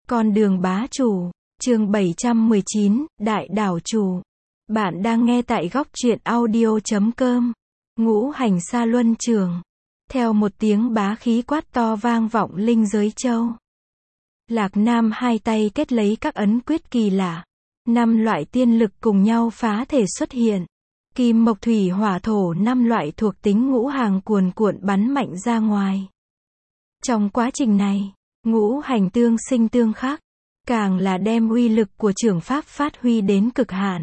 Con đường bá chủ, chương 719, Đại đảo chủ. Bạn đang nghe tại góc truyện audio.com. Ngũ hành sa luân trường. Theo một tiếng bá khí quát to vang vọng linh giới châu. Lạc Nam hai tay kết lấy các ấn quyết kỳ lạ. 5 loại tiên lực cùng nhau phá thể xuất hiện. Kim mộc thủy hỏa thổ 5 loại thuộc tính ngũ hành cuồn cuộn bắn mạnh ra ngoài. Trong quá trình này, ngũ hành tương sinh tương khắc, càng là đem uy lực của trưởng pháp phát huy đến cực hạn.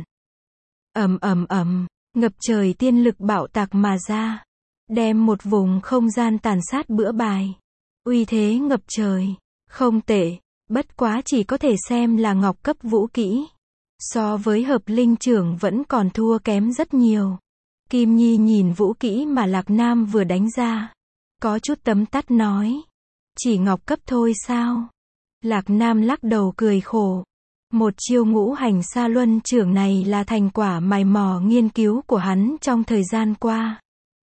Ngập trời tiên lực bạo tạc mà ra, đem một vùng không gian tàn sát bữa bài. Uy thế ngập trời, không tệ, bất quá chỉ có thể xem là ngọc cấp vũ kỹ. So với hợp linh trưởng vẫn còn thua kém rất nhiều. Kim Nhi nhìn vũ kỹ mà Lạc Nam vừa đánh ra, có chút tấm tắc nói. Chỉ ngọc cấp thôi sao? Lạc Nam lắc đầu cười khổ. Một chiêu ngũ hành sa luân trưởng này là thành quả mày mò nghiên cứu của hắn trong thời gian qua.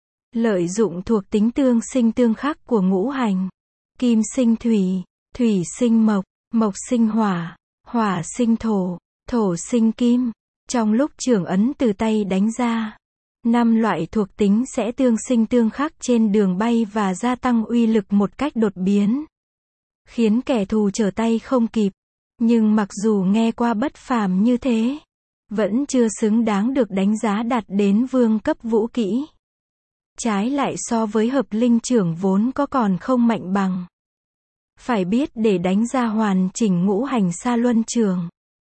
Lợi dụng thuộc tính tương sinh tương khắc của ngũ hành. Kim sinh thủy, thủy sinh mộc, mộc sinh hỏa, hỏa sinh thổ, thổ sinh kim. Trong lúc trưởng ấn từ tay đánh ra, 5 loại thuộc tính sẽ tương sinh tương khắc trên đường bay và gia tăng uy lực một cách đột biến, khiến kẻ thù trở tay không kịp. Nhưng mặc dù nghe qua bất phàm như thế, vẫn chưa xứng đáng được đánh giá đạt đến vương cấp vũ kỹ. Trái lại so với hợp linh trưởng vốn có còn không mạnh bằng. Phải biết để đánh ra hoàn chỉnh ngũ hành sa luân trường,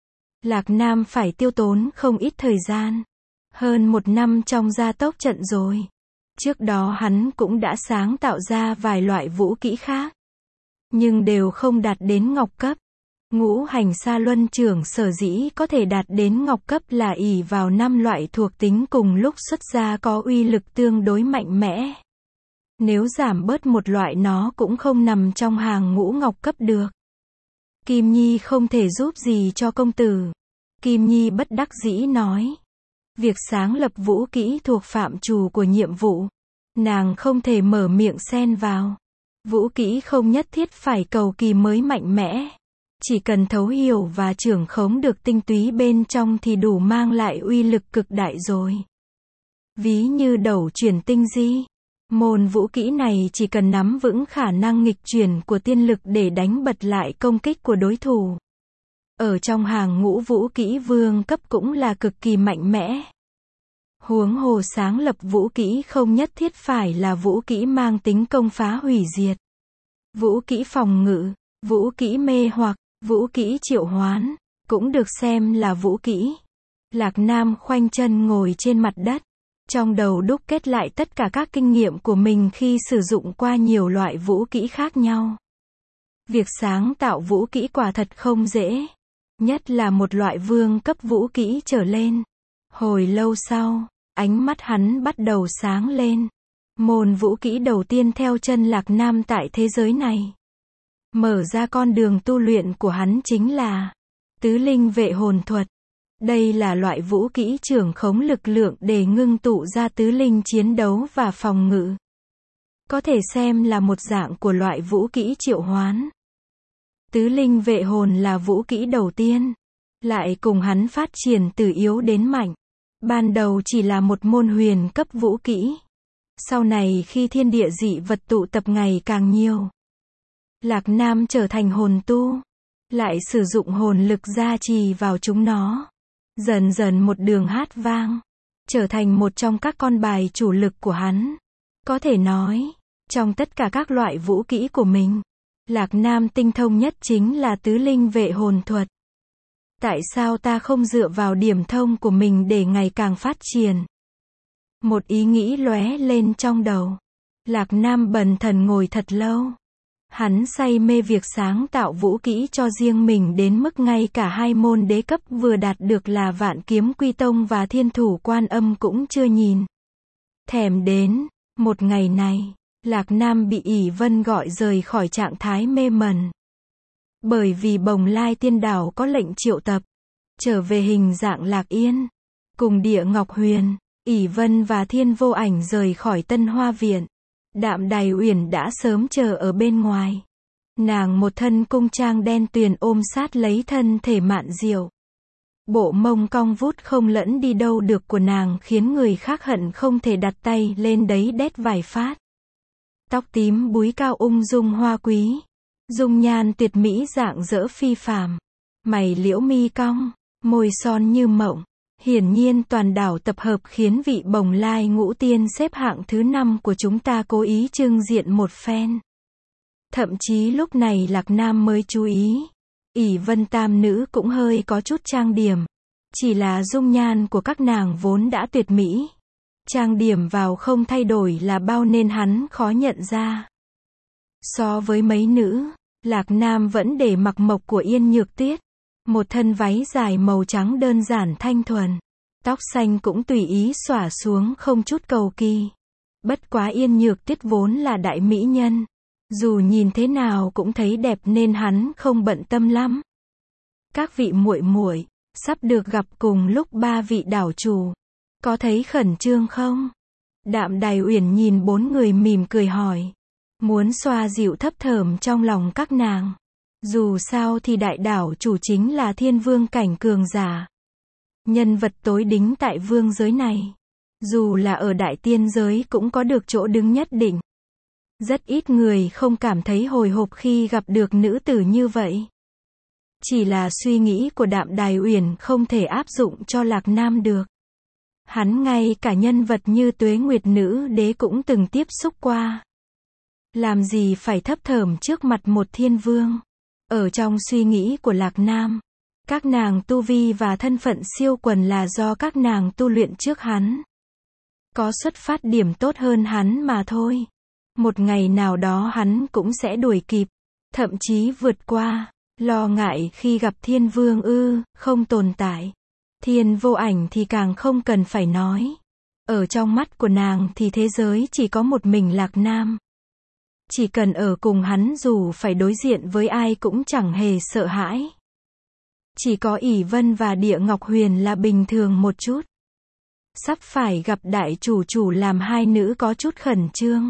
Lạc Nam phải tiêu tốn không ít thời gian. Hơn 1 năm trong gia tốc trận rồi. Trước đó hắn cũng đã sáng tạo ra vài loại vũ kỹ khác, nhưng đều không đạt đến ngọc cấp. Ngũ hành sa luân trưởng sở dĩ có thể đạt đến ngọc cấp là ỷ vào 5 loại thuộc tính cùng lúc xuất ra có uy lực tương đối mạnh mẽ. Nếu giảm bớt một loại nó cũng không nằm trong hàng ngũ ngọc cấp được. Kim Nhi không thể giúp gì cho công tử. Kim Nhi bất đắc dĩ nói. Việc sáng lập vũ kỹ thuộc phạm trù của nhiệm vụ. Nàng không thể mở miệng xen vào. Vũ kỹ không nhất thiết phải cầu kỳ mới mạnh mẽ. Chỉ cần thấu hiểu và trưởng khống được tinh túy bên trong thì đủ mang lại uy lực cực đại rồi. Ví như đẩu chuyển tinh di. Môn vũ kỹ này chỉ cần nắm vững khả năng nghịch chuyển của tiên lực để đánh bật lại công kích của đối thủ. Ở trong hàng ngũ vũ kỹ vương cấp cũng là cực kỳ mạnh mẽ. Huống hồ sáng lập vũ kỹ không nhất thiết phải là vũ kỹ mang tính công phá hủy diệt. Vũ kỹ phòng ngự, vũ kỹ mê hoặc, vũ kỹ triệu hoán, cũng được xem là vũ kỹ. Lạc Nam khoanh chân ngồi trên mặt đất, trong đầu đúc kết lại tất cả các kinh nghiệm của mình khi sử dụng qua nhiều loại vũ kỹ khác nhau. Việc sáng tạo vũ kỹ quả thật không dễ, nhất là một loại vương cấp vũ kỹ trở lên. Hồi lâu sau, ánh mắt hắn bắt đầu sáng lên. Môn vũ kỹ đầu tiên theo chân Lạc Nam tại thế giới này, mở ra con đường tu luyện của hắn chính là tứ linh vệ hồn thuật. Đây là loại vũ kỹ trưởng khống lực lượng để ngưng tụ ra tứ linh chiến đấu và phòng ngự. Có thể xem là một dạng của loại vũ kỹ triệu hoán. Tứ linh vệ hồn là vũ kỹ đầu tiên, lại cùng hắn phát triển từ yếu đến mạnh. Ban đầu chỉ là một môn huyền cấp vũ kỹ. Sau này khi thiên địa dị vật tụ tập ngày càng nhiều, Lạc Nam trở thành hồn tu, lại sử dụng hồn lực gia trì vào chúng nó. Dần dần một đường hát vang, trở thành một trong các con bài chủ lực của hắn. Có thể nói, trong tất cả các loại vũ kỹ của mình, Lạc Nam tinh thông nhất chính là tứ linh vệ hồn thuật. Tại sao ta không dựa vào điểm thông của mình để ngày càng phát triển? Một ý nghĩ lóe lên trong đầu. Lạc Nam bần thần ngồi thật lâu. Hắn say mê việc sáng tạo vũ kỹ cho riêng mình đến mức ngay cả 2 môn đế cấp vừa đạt được là Vạn Kiếm Quy Tông và Thiên Thủ Quan Âm cũng chưa nhìn thèm đến. Một ngày này, Lạc Nam bị ỷ Vân gọi rời khỏi trạng thái mê mẩn. Bởi vì Bồng Lai Tiên Đảo có lệnh triệu tập, trở về hình dạng Lạc Yên. Cùng Địa Ngọc Huyền, ỷ Vân và Thiên Vô Ảnh rời khỏi Tân Hoa Viện. Đạm Đài Uyển đã sớm chờ ở bên ngoài. Nàng một thân cung trang đen tuyền ôm sát lấy thân thể mạn diệu. Bộ mông cong vút không lẫn đi đâu được của nàng khiến người khác hận không thể đặt tay lên đấy đét vài phát. Tóc tím búi cao ung dung hoa quý. Dung nhan tuyệt mỹ dạng dỡ phi phàm. Mày liễu mi cong, môi son như mộng. Hiển nhiên toàn đảo tập hợp khiến vị Bồng Lai Ngũ Tiên xếp hạng thứ 5 của chúng ta cố ý trưng diện một phen. Thậm chí lúc này Lạc Nam mới chú ý. ỷ Vân Tam nữ cũng hơi có chút trang điểm. Chỉ là dung nhan của các nàng vốn đã tuyệt mỹ. Trang điểm vào không thay đổi là bao nên hắn khó nhận ra. So với mấy nữ, Lạc Nam vẫn để mặc mộc của Yên Nhược Tuyết. Một thân váy dài màu trắng đơn giản thanh thuần. Tóc xanh cũng tùy ý xõa xuống không chút cầu kỳ. Bất quá Yên Nhược Tuyết vốn là đại mỹ nhân. Dù nhìn thế nào cũng thấy đẹp nên hắn không bận tâm lắm. Các vị muội muội sắp được gặp cùng lúc 3 vị đảo chủ. Có thấy khẩn trương không? Đạm Đài Uyển nhìn 4 người mỉm cười hỏi. Muốn xoa dịu thấp thởm trong lòng các nàng. Dù sao thì đại đảo chủ chính là thiên vương cảnh cường giả. Nhân vật tối đính tại vương giới này. Dù là ở đại tiên giới cũng có được chỗ đứng nhất định. Rất ít người không cảm thấy hồi hộp khi gặp được nữ tử như vậy. Chỉ là suy nghĩ của Đạm Đài Uyển không thể áp dụng cho Lạc Nam được. Hắn ngay cả nhân vật như Tuế Nguyệt Nữ Đế cũng từng tiếp xúc qua. Làm gì phải thấp thởm trước mặt một thiên vương. Ở trong suy nghĩ của Lạc Nam, các nàng tu vi và thân phận siêu quần là do các nàng tu luyện trước hắn. Có xuất phát điểm tốt hơn hắn mà thôi. Một ngày nào đó hắn cũng sẽ đuổi kịp, thậm chí vượt qua. Lo ngại khi gặp thiên vương không tồn tại. Thiên vô ảnh thì càng không cần phải nói. Ở trong mắt của nàng thì thế giới chỉ có một mình Lạc Nam. Chỉ cần ở cùng hắn dù phải đối diện với ai cũng chẳng hề sợ hãi. Chỉ có ỷ Vân và Địa Ngọc Huyền là bình thường một chút. Sắp phải gặp đại chủ làm hai nữ có chút khẩn trương.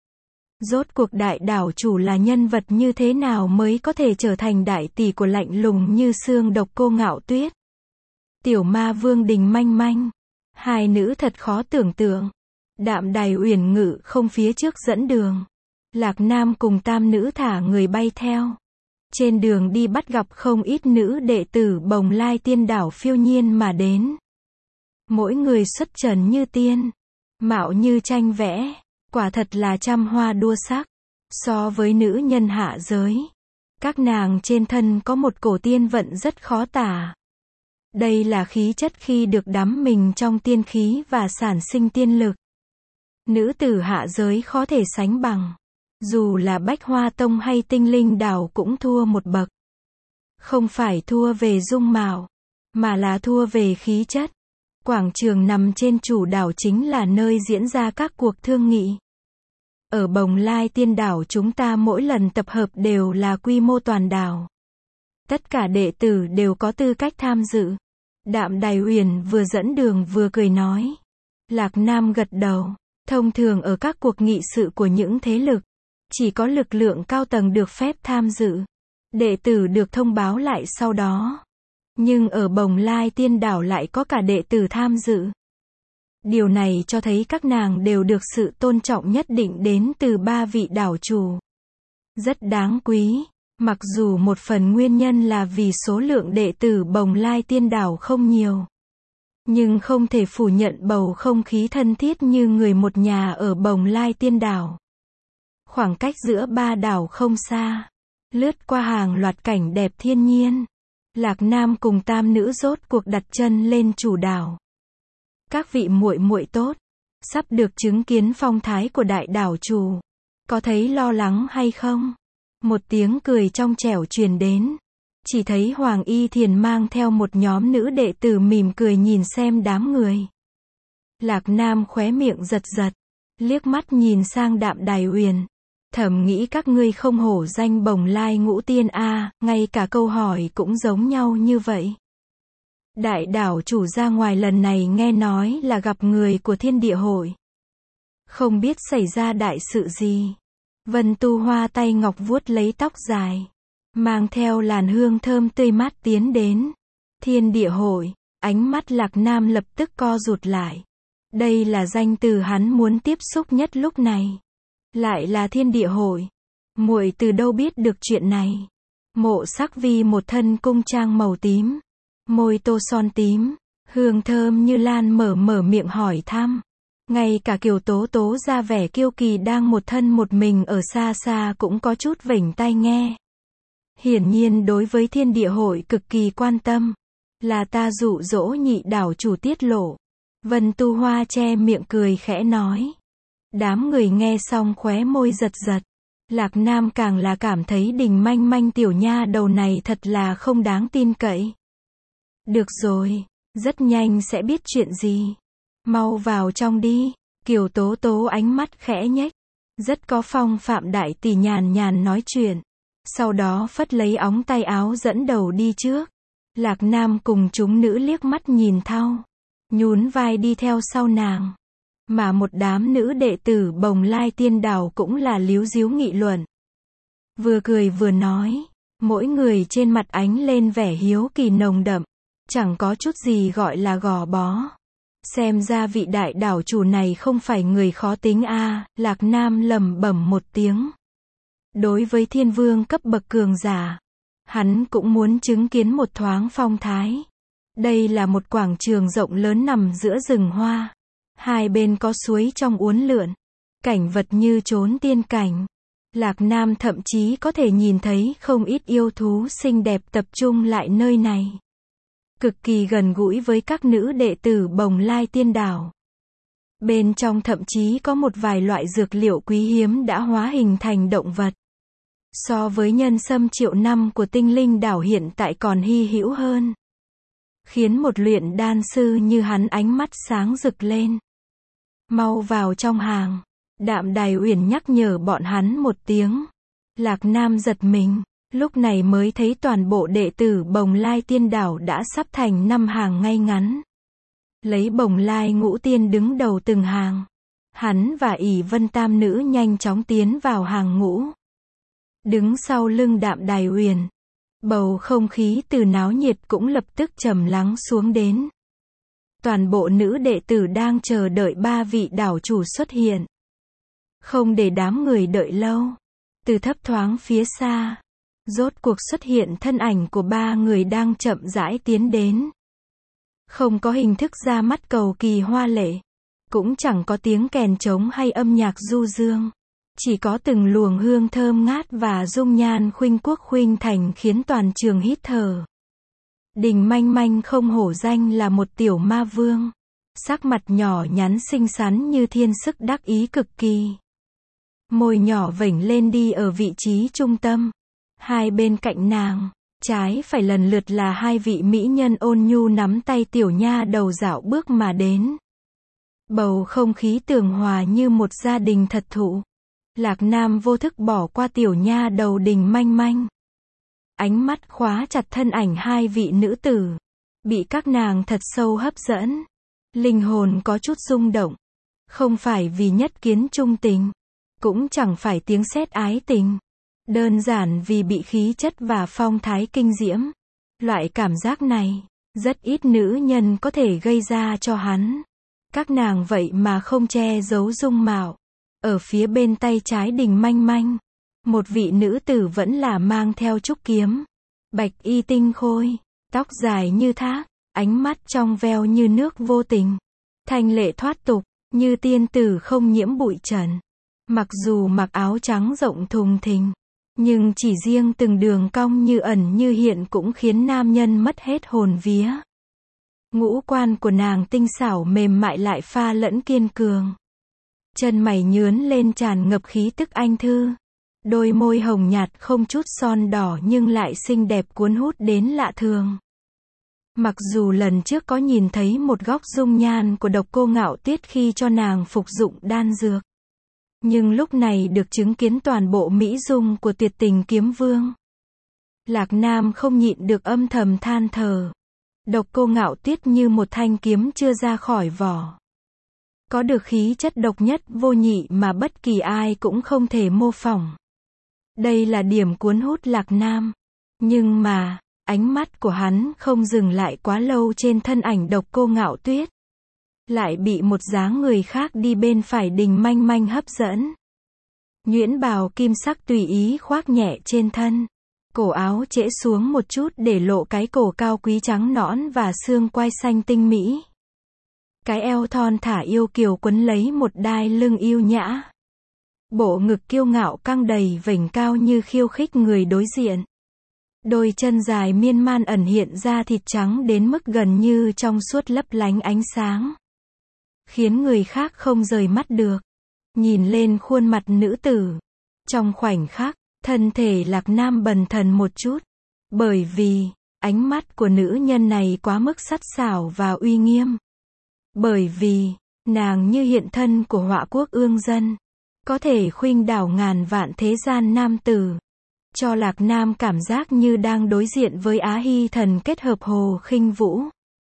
Rốt cuộc đại đảo chủ là nhân vật như thế nào mới có thể trở thành đại tỷ của lạnh lùng như xương độc cô Ngạo Tuyết. Tiểu ma vương Đình Manh Manh. Hai nữ thật khó tưởng tượng. Đạm Đài Uyển ngự không phía trước dẫn đường. Lạc Nam cùng tam nữ thả người bay theo. Trên đường đi bắt gặp không ít nữ đệ tử Bồng Lai Tiên đảo phiêu nhiên mà đến. Mỗi người xuất trần như tiên. Mạo như tranh vẽ. Quả thật là trăm hoa đua sắc. So với nữ nhân hạ giới, các nàng trên thân có một cổ tiên vận rất khó tả. Đây là khí chất khi được đắm mình trong tiên khí và sản sinh tiên lực. Nữ tử hạ giới khó thể sánh bằng. Dù là Bách Hoa Tông hay Tinh Linh đảo cũng thua một bậc. Không phải thua về dung mạo, mà là thua về khí chất. Quảng trường nằm trên chủ đảo chính là nơi diễn ra các cuộc thương nghị. Ở Bồng Lai Tiên đảo chúng ta mỗi lần tập hợp đều là quy mô toàn đảo. Tất cả đệ tử đều có tư cách tham dự. Đạm Đài Uyển vừa dẫn đường vừa cười nói. Lạc Nam gật đầu. Thông thường ở các cuộc nghị sự của những thế lực, chỉ có lực lượng cao tầng được phép tham dự. Đệ tử được thông báo lại sau đó. Nhưng ở Bồng Lai Tiên đảo lại có cả đệ tử tham dự. Điều này cho thấy các nàng đều được sự tôn trọng nhất định đến từ 3 vị đảo chủ. Rất đáng quý. Mặc dù một phần nguyên nhân là vì số lượng đệ tử Bồng Lai Tiên đảo không nhiều. Nhưng không thể phủ nhận bầu không khí thân thiết như người một nhà ở Bồng Lai Tiên đảo. Khoảng cách giữa 3 đảo không xa. Lướt qua hàng loạt cảnh đẹp thiên nhiên. Lạc Nam cùng tam nữ rốt cuộc đặt chân lên chủ đảo. Các vị muội muội tốt, sắp được chứng kiến phong thái của đại đảo chủ. Có thấy lo lắng hay không? Một tiếng cười trong trẻo truyền đến. Chỉ thấy Hoàng Y Thiền mang theo một nhóm nữ đệ tử mỉm cười nhìn xem đám người. Lạc Nam khóe miệng giật giật, liếc mắt nhìn sang Đạm Đài Uyển. Thầm nghĩ các ngươi không hổ danh Bồng Lai Ngũ Tiên a, ngay cả câu hỏi cũng giống nhau như vậy. Đại đảo chủ ra ngoài lần này nghe nói là gặp người của Thiên Địa Hội. Không biết xảy ra đại sự gì. Vân Tu Hoa tay ngọc vuốt lấy tóc dài, mang theo làn hương thơm tươi mát tiến đến. Thiên địa hội, ánh mắt Lạc Nam lập tức co rụt lại. Đây là danh từ hắn muốn tiếp xúc nhất lúc này. Lại là thiên địa hội. Muội từ đâu biết được chuyện này? Mộ Sắc Vi một thân cung trang màu tím, môi tô son tím, hương thơm như lan mở miệng hỏi thăm. Ngay cả Kiều Tố Tố ra vẻ kiêu kỳ đang một thân một mình ở xa xa cũng có chút vểnh tai nghe. Hiển nhiên đối với thiên địa hội cực kỳ quan tâm. Là ta dụ dỗ nhị đảo chủ tiết lộ. Vân Tu Hoa che miệng cười khẽ nói. Đám người nghe xong khóe môi giật giật. Lạc Nam càng là cảm thấy Đình Manh Manh tiểu nha đầu này thật là không đáng tin cậy. Được rồi, rất nhanh sẽ biết chuyện gì. Mau vào trong đi. Kiều Tố Tố ánh mắt khẽ nhếch, rất có phong phạm đại tỷ nhàn nhàn nói chuyện. Sau đó phất lấy ống tay áo dẫn đầu đi trước. Lạc Nam cùng chúng nữ liếc mắt nhìn thau, nhún vai đi theo sau nàng. Mà một đám nữ đệ tử Bồng Lai Tiên Đảo cũng là líu díu nghị luận. Vừa cười vừa nói, mỗi người trên mặt ánh lên vẻ hiếu kỳ nồng đậm, chẳng có chút gì gọi là gò bó. Xem ra vị đại đảo chủ này không phải người khó tính a. Lạc Nam lẩm bẩm một tiếng. Đối với thiên vương cấp bậc cường giả, hắn cũng muốn chứng kiến một thoáng phong thái. Đây là một quảng trường rộng lớn nằm giữa rừng hoa. Hai bên có suối trong uốn lượn. Cảnh vật như chốn tiên cảnh. Lạc Nam thậm chí có thể nhìn thấy không ít yêu thú xinh đẹp tập trung lại nơi này. Cực kỳ gần gũi với các nữ đệ tử Bồng Lai Tiên Đảo. Bên trong thậm chí có một vài loại dược liệu quý hiếm đã hóa hình thành động vật. So với nhân sâm triệu năm của Tinh Linh đảo hiện tại còn hy hữu hơn. Khiến một luyện đan sư như hắn ánh mắt sáng rực lên. Mau vào trong hàng. Đạm Đài Uyển nhắc nhở bọn hắn một tiếng. Lạc Nam giật mình, lúc này mới thấy toàn bộ đệ tử Bồng Lai Tiên Đảo đã sắp thành 5 hàng ngay ngắn. Lấy Bồng Lai Ngũ Tiên đứng đầu từng hàng. Hắn và ỷ Vân Tam Nữ nhanh chóng tiến vào hàng ngũ. Đứng sau lưng Đạm Đài Uyển. Bầu không khí từ náo nhiệt cũng lập tức trầm lắng xuống đến. Toàn bộ nữ đệ tử đang chờ đợi ba vị đảo chủ xuất hiện. Không để đám người đợi lâu. Từ thấp thoáng phía xa, rốt cuộc xuất hiện thân ảnh của ba người đang chậm rãi tiến đến. Không có hình thức ra mắt cầu kỳ hoa lệ. Cũng chẳng có tiếng kèn trống hay âm nhạc du dương. Chỉ có từng luồng hương thơm ngát và dung nhan khuynh quốc khuynh thành khiến toàn trường hít thở. Đình Manh Manh không hổ danh là một tiểu ma vương. Sắc mặt nhỏ nhắn xinh xắn như thiên sức đắc ý cực kỳ. Môi nhỏ vểnh lên đi ở vị trí trung tâm. Hai bên cạnh nàng, trái phải lần lượt là hai vị mỹ nhân ôn nhu nắm tay tiểu nha đầu dạo bước mà đến. Bầu không khí tường hòa như một gia đình thật thụ. Lạc Nam vô thức bỏ qua tiểu nha đầu Đình Manh Manh. Ánh mắt khóa chặt thân ảnh hai vị nữ tử. Bị các nàng thật sâu hấp dẫn. Linh hồn có chút rung động. Không phải vì nhất kiến trung tình. Cũng chẳng phải tiếng sét ái tình. Đơn giản vì bị khí chất và phong thái kinh diễm. Loại cảm giác này, rất ít nữ nhân có thể gây ra cho hắn. Các nàng vậy mà không che giấu dung mạo. Ở phía bên tay trái Đình Manh Manh, một vị nữ tử vẫn là mang theo trúc kiếm. Bạch y tinh khôi, tóc dài như thác, ánh mắt trong veo như nước vô tình. Thanh lệ thoát tục, như tiên tử không nhiễm bụi trần. Mặc dù mặc áo trắng rộng thùng thình, nhưng chỉ riêng từng đường cong như ẩn như hiện cũng khiến nam nhân mất hết hồn vía. Ngũ quan của nàng tinh xảo mềm mại lại pha lẫn kiên cường. Chân mày nhướn lên tràn ngập khí tức anh thư. Đôi môi hồng nhạt không chút son đỏ nhưng lại xinh đẹp cuốn hút đến lạ thường. Mặc dù lần trước có nhìn thấy một góc dung nhan của Độc Cô Ngạo Tuyết khi cho nàng phục dụng đan dược. Nhưng lúc này được chứng kiến toàn bộ mỹ dung của Tuyệt Tình Kiếm Vương. Lạc Nam không nhịn được âm thầm than thở. Độc Cô Ngạo Tuyết như một thanh kiếm chưa ra khỏi vỏ. có được khí chất độc nhất vô nhị mà bất kỳ ai cũng không thể mô phỏng. Đây là điểm cuốn hút Lạc Nam. Nhưng mà, ánh mắt của hắn không dừng lại quá lâu trên thân ảnh độc cô Ngạo Tuyết. Lại bị một dáng người khác đi bên phải Đình Manh Manh hấp dẫn. Nhuyễn bào kim sắc tùy ý khoác nhẹ trên thân. Cổ áo trễ xuống một chút để lộ cái cổ cao quý trắng nõn và xương quai xanh tinh mỹ. Cái eo thon thả yêu kiều quấn lấy một đai lưng yêu nhã. Bộ ngực kiêu ngạo căng đầy vểnh cao như khiêu khích người đối diện. Đôi chân dài miên man ẩn hiện ra thịt trắng đến mức gần như trong suốt lấp lánh ánh sáng. Khiến người khác không rời mắt được. Nhìn lên khuôn mặt nữ tử. Trong khoảnh khắc, thân thể Lạc Nam bần thần một chút. Bởi vì, ánh mắt của nữ nhân này quá mức sắc sảo và uy nghiêm. Bởi vì, nàng như hiện thân của họa quốc ương dân. Có thể khuynh đảo ngàn vạn thế gian nam tử. Cho Lạc Nam cảm giác như đang đối diện với Á Hy thần kết hợp Hồ Khinh Vũ.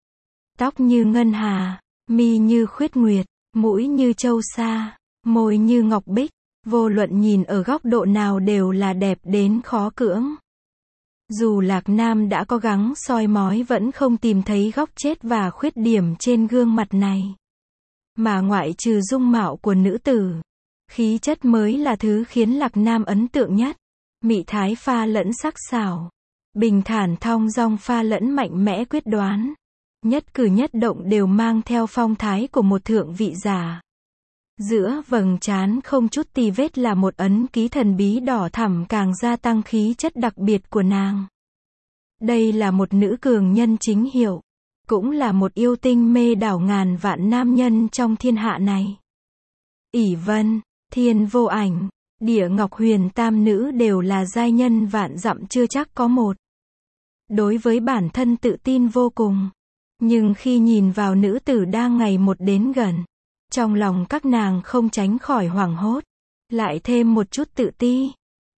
Tóc như ngân hà, mi như khuyết nguyệt, mũi như châu sa, môi như ngọc bích. Vô luận nhìn ở góc độ nào đều là đẹp đến khó cưỡng. Dù Lạc Nam đã cố gắng soi mói vẫn không tìm thấy góc chết và khuyết điểm trên gương mặt này. Mà ngoại trừ dung mạo của nữ tử, khí chất mới là thứ khiến Lạc Nam ấn tượng nhất. Mị thái pha lẫn sắc sảo, bình thản thong dong pha lẫn mạnh mẽ quyết đoán. Nhất cử nhất động đều mang theo phong thái của một thượng vị giả. Giữa vầng trán không chút tì vết là một ấn ký thần bí đỏ thẳm càng gia tăng khí chất đặc biệt của nàng. Đây là một nữ cường nhân chính hiệu, cũng là một yêu tinh mê đảo ngàn vạn nam nhân trong thiên hạ này. ỷ Vân, Thiên Vô Ảnh, Địa Ngọc Huyền tam nữ đều là giai nhân vạn dặm chưa chắc có một. Đối với bản thân tự tin vô cùng. Nhưng khi nhìn vào nữ tử đang ngày một đến gần, trong lòng các nàng không tránh khỏi hoảng hốt. Lại thêm một chút tự ti.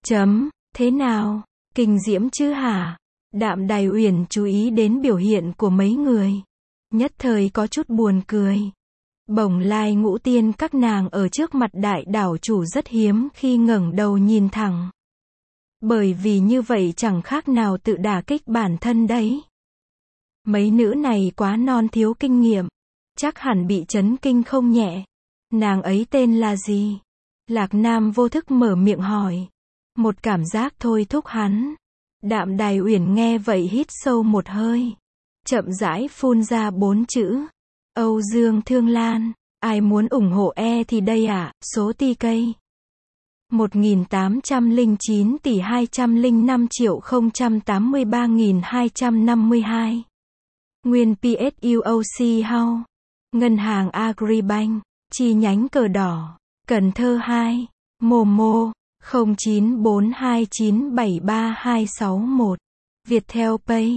Thế nào? Kinh diễm chứ hả? Đạm Đài Uyển chú ý đến biểu hiện của mấy người. Nhất thời có chút buồn cười. Bổng lai ngũ tiên các nàng ở trước mặt đại đảo chủ rất hiếm khi ngẩng đầu nhìn thẳng. Bởi vì như vậy chẳng khác nào tự đả kích bản thân đấy. Mấy nữ này quá non thiếu kinh nghiệm. Chắc hẳn bị chấn kinh không nhẹ. Nàng ấy tên là gì? Lạc Nam vô thức mở miệng hỏi. Một cảm giác thôi thúc hắn. Đạm Đài Uyển nghe vậy hít sâu một hơi. Chậm rãi phun ra 4 chữ. Âu Dương Thương Lan. Ai muốn ủng hộ thì đây ạ, số TK. 1.809 tỷ 205 triệu 083.252. Nguyên PSUOC House. Ngân hàng Agribank. Chi nhánh Cờ Đỏ. Cần Thơ 2. Momo. 0942973261. Viettel Pay.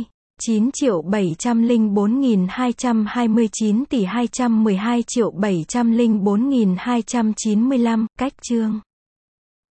9.704.229 tỷ 212.704.295. Cách chương.